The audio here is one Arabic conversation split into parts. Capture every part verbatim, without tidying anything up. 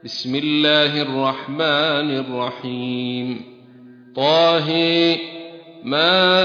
بسم الله الرحمن الرحيم. طه ما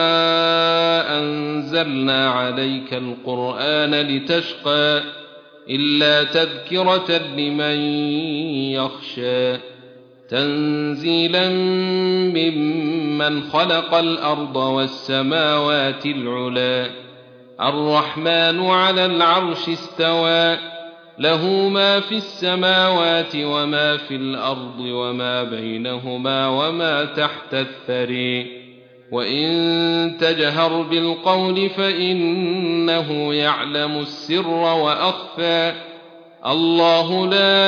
أنزلنا عليك القرآن لتشقى إلا تذكرة لمن يخشى تنزيلا ممن خلق الأرض والسماوات العلى الرحمن على العرش استوى له ما في السماوات وما في الأرض وما بينهما وما تحت الثري وإن تجهر بالقول فإنه يعلم السر وأخفى الله لا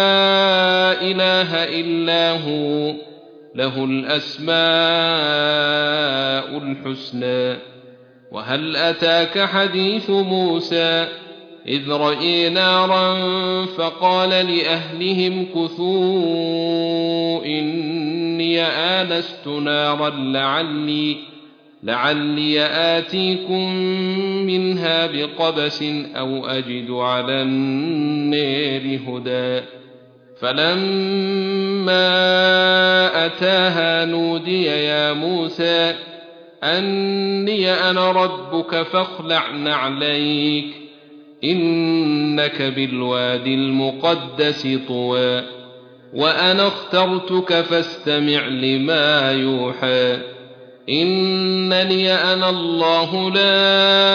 إله إلا هو له الأسماء الحسنى. وهل أتاك حديث موسى إذ رأي نارا فقال لأهلهم كثوا إني آنست نارا لعلي, لعلي آتيكم منها بقبس أو أجد على النار هدى. فلما أتاها نودي يا موسى أني أنا ربك فاخلع نعليك إنك بالوادي المقدس طوى وأنا اخترتك فاستمع لما يوحى إنني أنا الله لا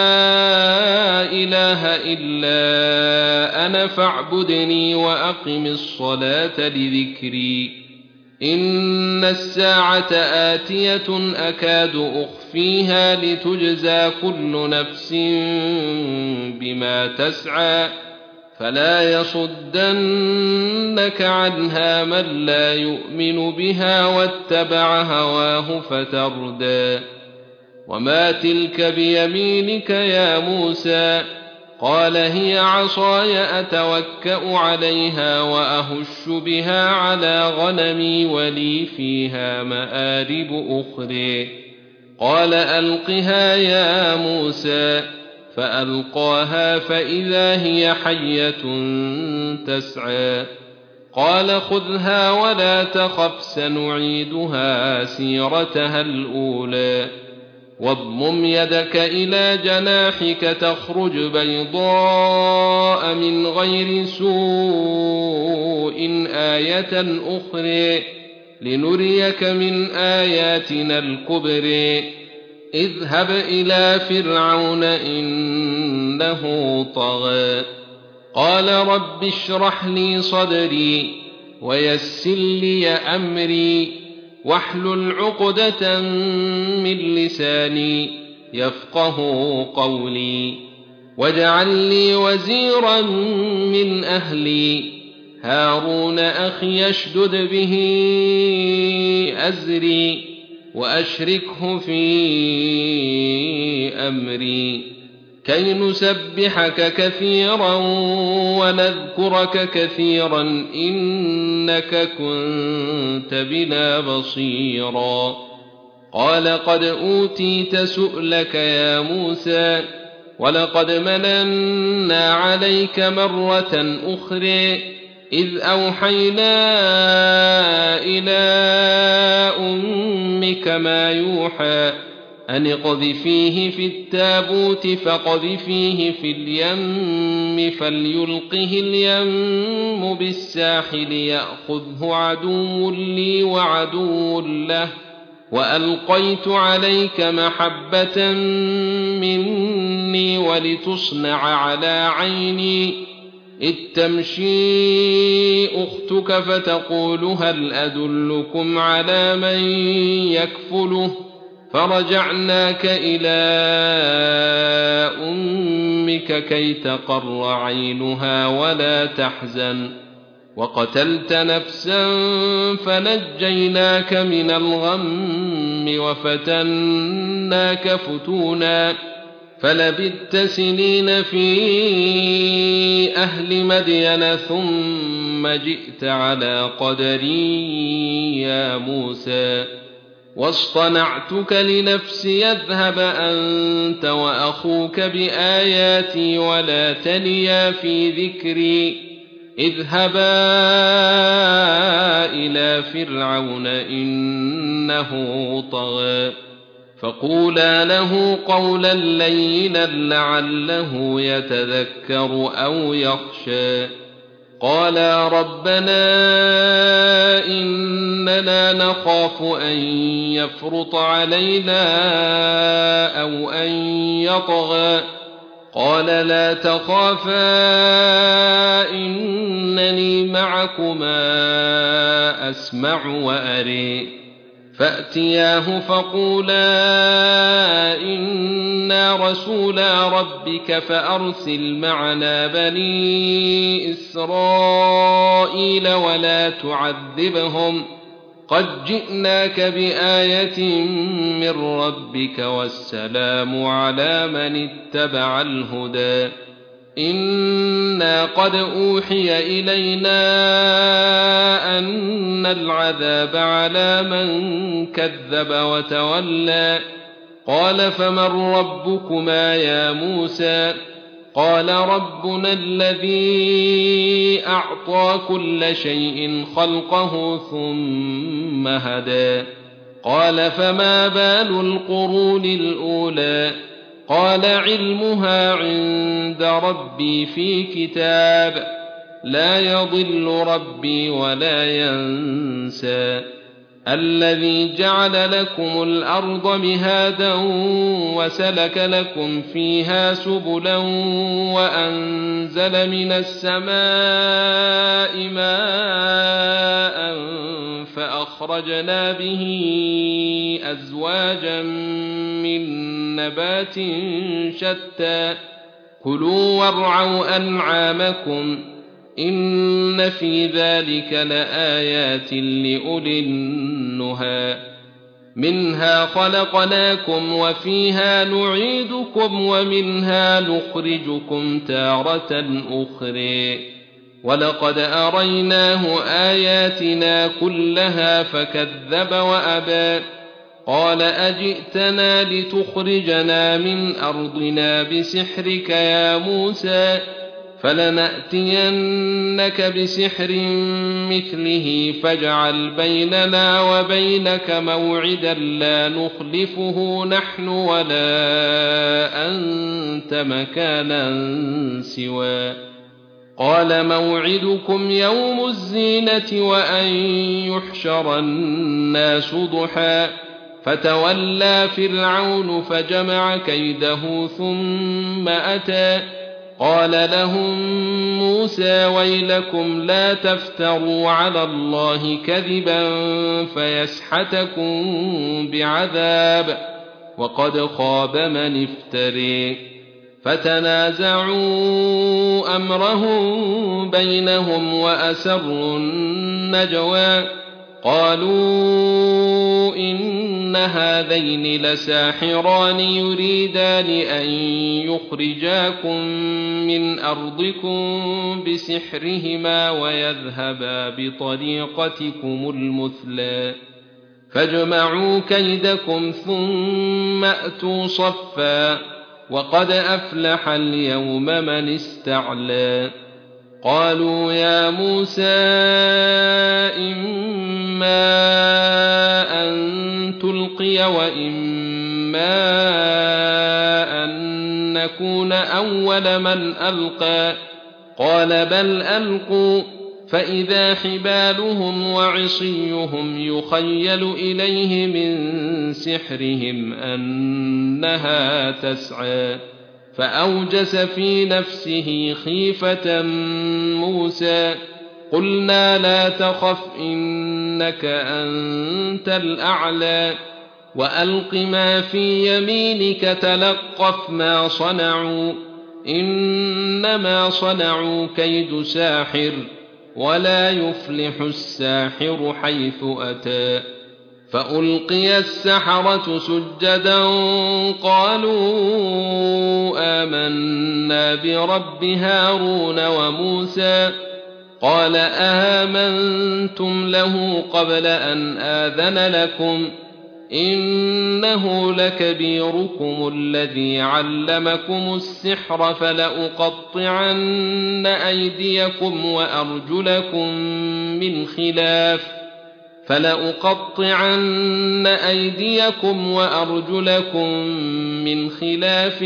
إله إلا أنا فاعبدني وأقم الصلاة لذكري إن الساعة آتية أكاد أخفيها لتجزى كل نفس بما تسعى فلا يصدنك عنها من لا يؤمن بها واتبع هواه فتردى. وما تلك بيمينك يا موسى قال هي عصاي أتوكأ عليها وأهش بها على غنمي ولي فيها مآرب أخرى. قال ألقها يا موسى فألقاها فإذا هي حية تسعى قال خذها ولا تخف سنعيدها سيرتها الأولى واضمم يدك إلى جناحك تخرج بيضاء من غير سوء آية أخرى لنريك من آياتنا الكبرى اذهب إلى فرعون إنه طغى. قال رب اشرح لي صدري ويسر لي أمري واحلل عقدة من لساني يفقه قولي واجعل لي وزيرا من أهلي هارون أخي اشدد به أزري وأشركه في أمري كي نسبحك كثيرا ونذكرك كثيرا إنك كنت بنا بصيرا. قال قد أوتيت سؤلك يا موسى ولقد مننا عليك مرة أخرى إذ أوحينا إلى أمك ما يوحى أن اقذفيه في التابوت فاقذفيه في اليم فليلقه اليم بالساحل يأخذه عدو لي وعدو له وألقيت عليك محبة مني ولتصنع على عيني إذ تمشي أختك فتقول هل أدلكم على من يكفله فرجعناك إلى أمك كي تقر عينها ولا تحزن وقتلت نفسا فنجيناك من الغم وفتناك فتونا فلبثت سنين في أهل مدين ثم جئت على قدري يا موسى واصطنعتك لنفسي اذهب أنت وأخوك بآياتي ولا تنيا في ذكري اذهبا إلى فرعون إنه طغى فقولا له قولا لينا لعله يتذكر أو يخشى قالا ربنا إننا نخاف أن يفرط علينا أو أن يطغى قال لا تخافا إنني معكما أسمع وأري فأتياه فقولا إنا رسولا ربك فأرسل معنا بني إسرائيل ولا تعذبهم قد جئناك بآية من ربك والسلام على من اتبع الهدى إنا قد أوحي إلينا أن العذاب على من كذب وتولى قال فمن ربكما يا موسى قال ربنا الذي أعطى كل شيء خلقه ثم هدى قال فما بال القرون الأولى قال علمها عند ربي في كتاب لا يضل ربي ولا ينسى الذي جعل لكم الأرض مهادا وسلك لكم فيها سبلا وأنزل من السماء ماء فأخرجنا به أزواجا من نبات شتى كلوا وارعوا أنعامكم إن في ذلك لآيات لأولي النهى منها خلقناكم وفيها نعيدكم ومنها نخرجكم تارة أخرى ولقد أريناه آياتنا كلها فكذب وأبى قال أجئتنا لتخرجنا من أرضنا بسحرك يا موسى فلنأتينك بسحر مثله فاجعل بيننا وبينك موعدا لا نخلفه نحن ولا أنت مكانا سوى قال موعدكم يوم الزينة وأن يحشر الناس ضحى فتولى فرعون فجمع كيده ثم أتى قال لهم موسى ويلكم لا تفتروا على الله كذبا فيسحتكم بعذاب وقد خاب من افتري فتنازعوا أمرهم بينهم وأسروا النجوى قالوا إن هذين لساحران يريدان أن يخرجاكم من أرضكم بسحرهما ويذهبا بطريقتكم المثلى فاجمعوا كيدكم ثم أتوا صفا وقد أفلح اليوم من استعلى قالوا يا موسى إما أن تلقي وإما أن نكون أول من ألقى قال بل ألقوا فإذا حبالهم وعصيهم يخيل إليه من سحرهم أنها تسعى فأوجس في نفسه خيفة موسى قلنا لا تخف إنك أنت الأعلى وألق ما في يمينك تلقف ما صنعوا إنما صنعوا كيد ساحر ولا يفلح الساحر حيث أتى فألقي السحرة سجدا قالوا آمنا برب هارون وموسى قال آمنتم له قبل أن آذن لكم إنه لكبيركم الذي علمكم السحر فلأقطعن أيديكم وأرجلكم من خلاف فلأقطعن أيديكم وأرجلكم من خلاف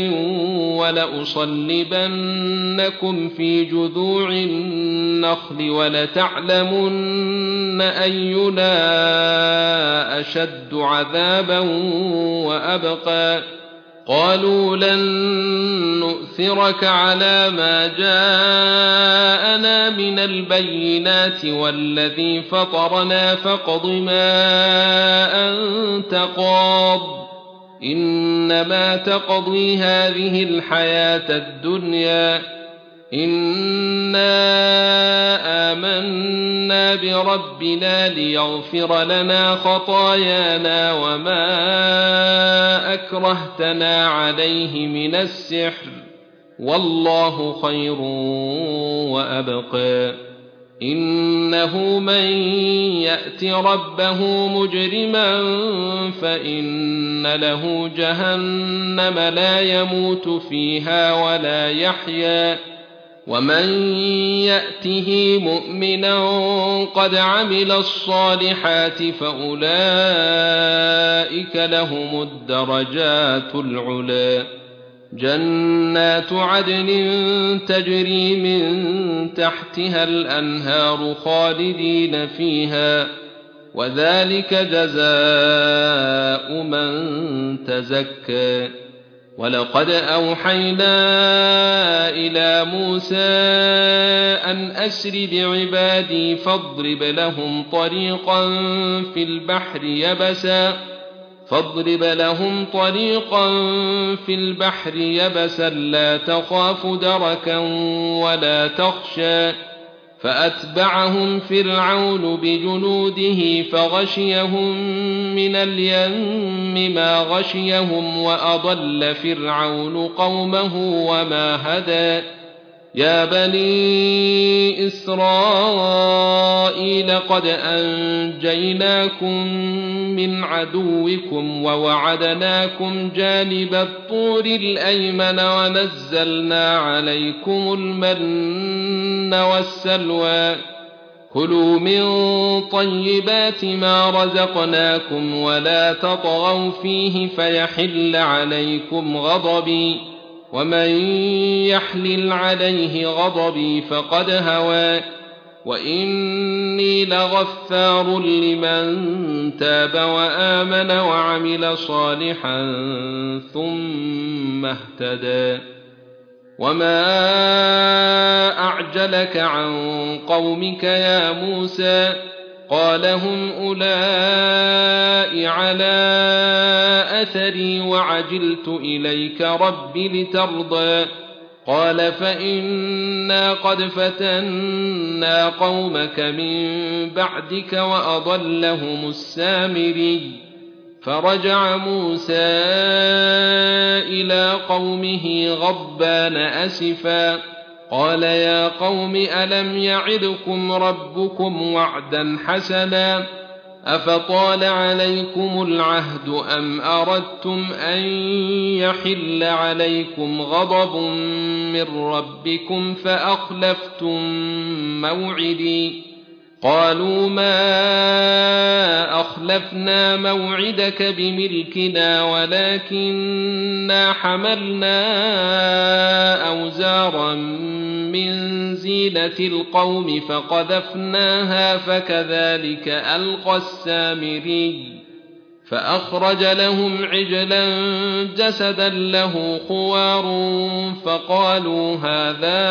ولأصلبنكم في جذوع النخل ولتعلمن أينا أشد عذابا وأبقى قالوا لن نؤثرك على ما جاءنا من البينات والذي فطرنا فاقض ما أنت قاض إنما تقضي هذه الحياة الدنيا إنا آمنا بربنا ليغفر لنا خطايانا وما أكرهتنا عليه من السحر والله خير وأبقى إنه من يأت ربه مجرما فإن له جهنم لا يموت فيها ولا يحيا ومن يأته مؤمنا قد عمل الصالحات فأولئك لهم الدرجات العلى جنات عدن تجري من تحتها الأنهار خالدين فيها وذلك جزاء من تزكى ولقد أوحينا إلى موسى أن أسر بعبادي فاضرب لهم طريقا في البحر يبسا فاضرب لهم طريقا في البحر يبسا لا تخاف دركا ولا تخشى فأتبعهم فرعون بجنوده فغشيهم من اليم ما غشيهم وأضل فرعون قومه وما هدى يا بني إسرائيل قد أنجيناكم من عدوكم ووعدناكم جانب الطور الأيمن ونزلنا عليكم المن والسلوى كلوا من طيبات ما رزقناكم ولا تطغوا فيه فيحل عليكم غضبي ومن يحلل عليه غضبي فقد هوى وإني لغفار لمن تاب وآمن وعمل صالحا ثم اهتدى وما أعجلك عن قومك يا موسى قال هم أولئك على أثري وعجلت إليك رب لترضى قال فإنا قد فتنا قومك من بعدك وأضلهم السامري فرجع موسى إلى قومه غضبان أسفا قال يا قوم ألم يعدكم ربكم وعدا حسنا أفطال عليكم العهد أم أردتم أن يحل عليكم غضب من ربكم فأخلفتم موعدي قالوا ما أخلفنا موعدك بملكنا ولكننا حملنا أوزارا من زينة القوم فقذفناها فكذلك ألقى السامري فأخرج لهم عجلا جسدا له خوار فقالوا هذا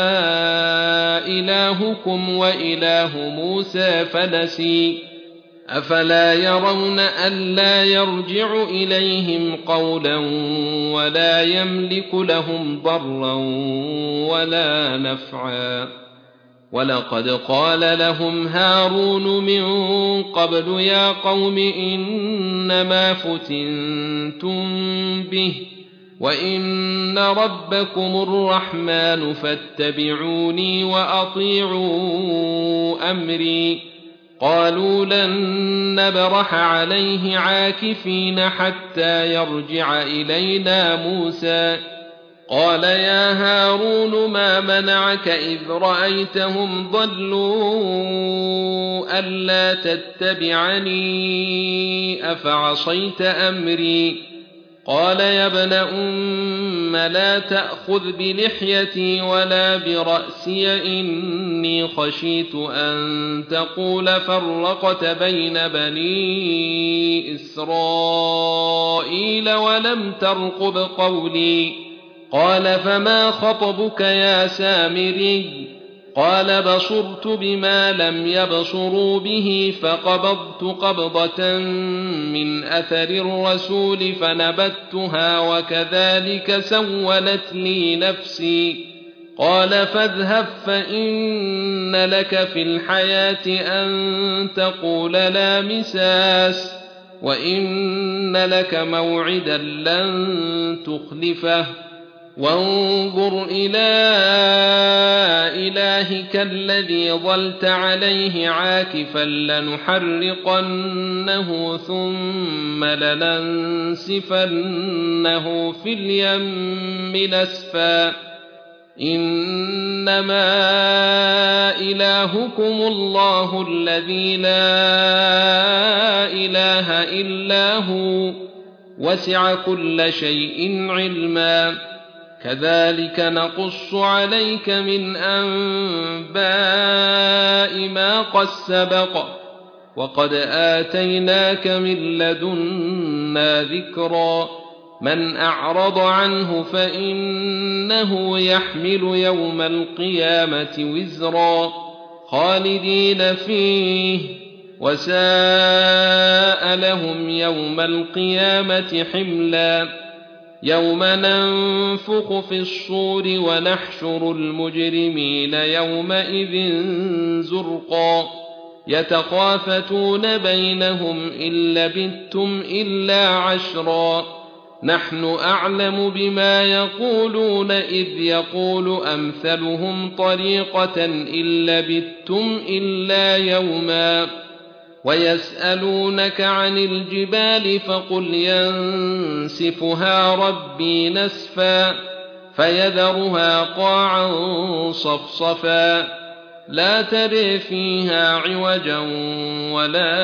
إلهكم وإله موسى فنسي أفلا يرون ألا يرجع إليهم قولا ولا يملك لهم ضرا ولا نفعا ولقد قال لهم هارون من قبل يا قوم إنما فتنتم به وإن ربكم الرحمن فاتبعوني وأطيعوا أمري قالوا لن نبرح عليه عاكفين حتى يرجع إلينا موسى قال يا هارون ما منعك إذ رأيتهم ضلوا ألا تتبعني أفعصيت أمري قال يا ابن أم لا تأخذ بلحيتي ولا برأسي إني خشيت أن تقول فرقت بين بني إسرائيل ولم ترقب قولي قال فما خطبك يا سامري قال بصرت بما لم يبصروا به فقبضت قبضة من أثر الرسول فنبتها وكذلك سولت لي نفسي قال فاذهب فإن لك في الحياة أن تقول لا مساس وإن لك موعدا لن تخلفه وانظر إلى إلهك الذي ظلت عليه عاكفا لنحرقنه ثم لننسفنه في اليم نسفا إنما إلهكم الله الذي لا إله إلا هو وسع كل شيء علما كذلك نقص عليك من أنباء ما قد سبق وقد آتيناك من لدنا ذكرا من أعرض عنه فإنه يحمل يوم القيامة وزرا خالدين فيه وساء لهم يوم القيامة حملا يوم ننفخ في الصور ونحشر المجرمين يومئذ زرقا يتخافتون بينهم إن لبثتم إلا عشرا نحن أعلم بما يقولون إذ يقول أمثلهم طريقة إن لبثتم إلا يوما ويسألونك عن الجبال فقل ينسفها ربي نسفا فيذرها قاعا صفصفا لا تر فيها عوجا ولا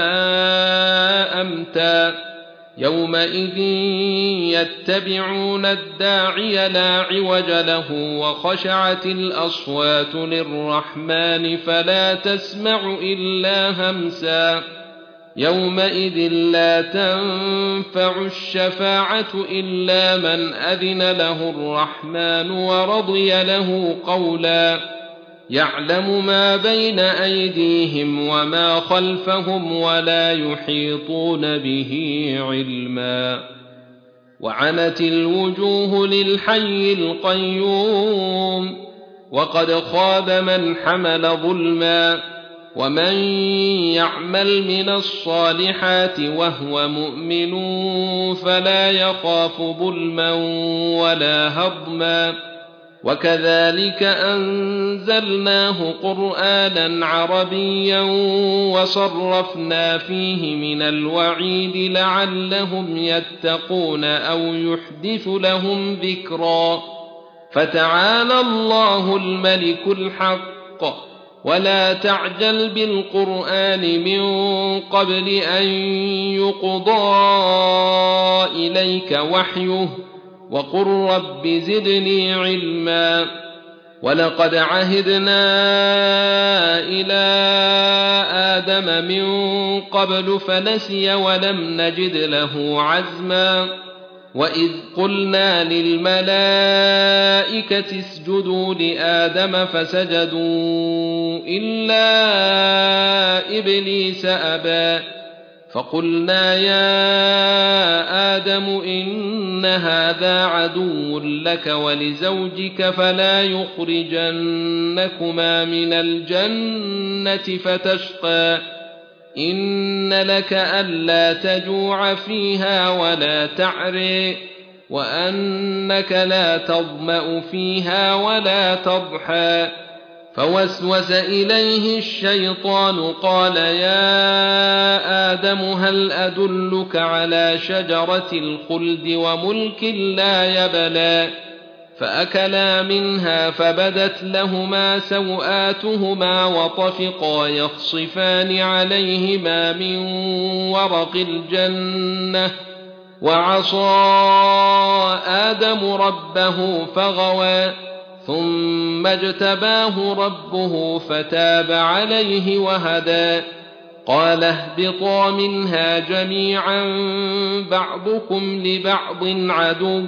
أمتا يومئذ يتبعون الداعي لا عوج له وخشعت الأصوات للرحمن فلا تسمع إلا همسا يومئذ لا تنفع الشفاعة إلا من أذن له الرحمن ورضي له قولا يعلم ما بين أيديهم وما خلفهم ولا يحيطون به علما وعنت الوجوه للحي القيوم وقد خاب من حمل ظلما ومن يعمل من الصالحات وهو مؤمن فلا يخاف ظلما ولا هضما وكذلك أنزلناه قرآنا عربيا وصرفنا فيه من الوعيد لعلهم يتقون أو يحدث لهم ذكرا فتعالى الله الملك الحق ولا تعجل بالقرآن من قبل أن يقضى إليك وحيه وقل رب زدني علما ولقد عهدنا إلى آدم من قبل فنسي ولم نجد له عزما وإذ قلنا للملائكة اسجدوا لآدم فسجدوا إلا إبليس أبى فقلنا يا آدم إن هذا عدو لك ولزوجك فلا يخرجنكما من الجنة فتشقى إن لك ألا تجوع فيها ولا تعري وأنك لا تظمأ فيها ولا تضحى فوسوس إليه الشيطان قال يا آدم هل أدلك على شجرة الخلد وملك لا يبلى فأكلا منها فبدت لهما سوآتهما وطفقا يخصفان عليهما من ورق الجنة وعصى آدم ربه فغوى ثم اجتباه ربه فتاب عليه وهدى قال اهبطا منها جميعا بعضكم لبعض عدو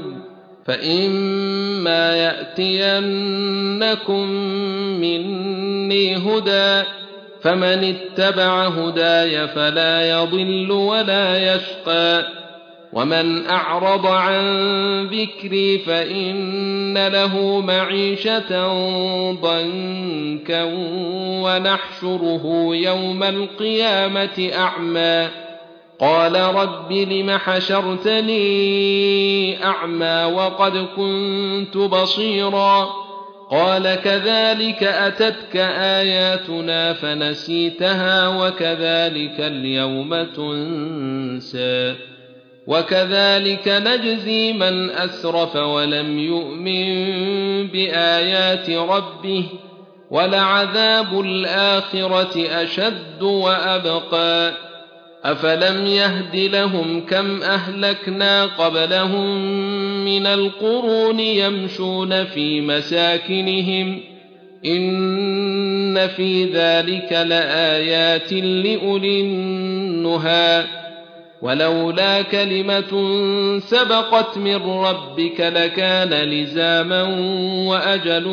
فإما يأتينكم مني هدى فمن اتبع هداي فلا يضل ولا يشقى ومن أعرض عن ذكري فإن له معيشة ضنكا ونحشره يوم القيامة أعمى قال رب لم حشرتني أعمى وقد كنت بصيرا قال كذلك أتتك آياتنا فنسيتها وكذلك اليوم تنسى وكذلك نجزي من أسرف ولم يؤمن بآيات ربه ولعذاب الآخرة أشد وأبقى أفلم يهد لهم كم أهلكنا قبلهم من القرون يمشون في مساكنهم إن في ذلك لآيات لأولي النهى ولولا كلمة سبقت من ربك لكان لزاما وأجل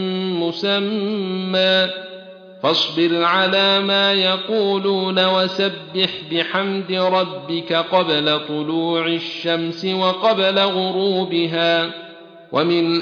مسمى فاصبر على ما يقولون وسبح بحمد ربك قبل طلوع الشمس وقبل غروبها ومن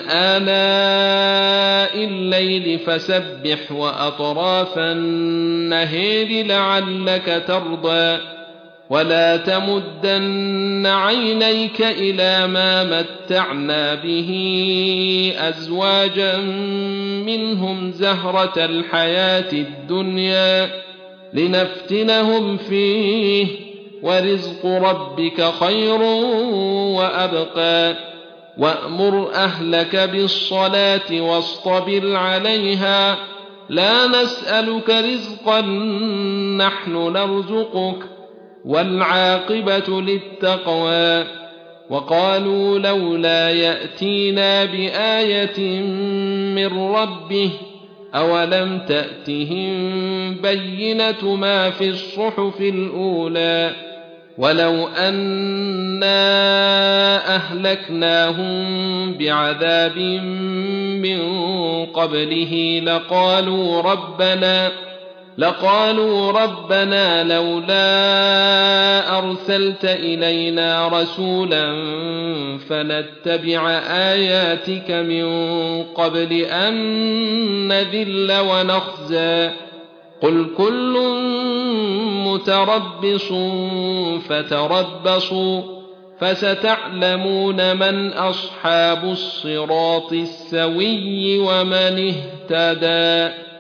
آلاء الليل فسبح وأطراف النهار لعلك ترضى ولا تمدن عينيك إلى ما متعنا به أزواجا منهم زهرة الحياة الدنيا لنفتنهم فيه ورزق ربك خير وأبقى وأمر أهلك بالصلاة واصطبر عليها لا نسألك رزقا نحن نرزقك والعاقبة للتقوى وقالوا لولا يأتينا بآية من ربه أولم تأتهم بينة ما في الصحف الأولى ولو أنا أهلكناهم بعذاب من قبله لقالوا ربنا لقالوا ربنا لولا أرسلت إلينا رسولا فنتبع آياتك من قبل أن نذل ونخزى قل كل متربص فتربصوا فستعلمون من أصحاب الصراط السوي ومن اهتدى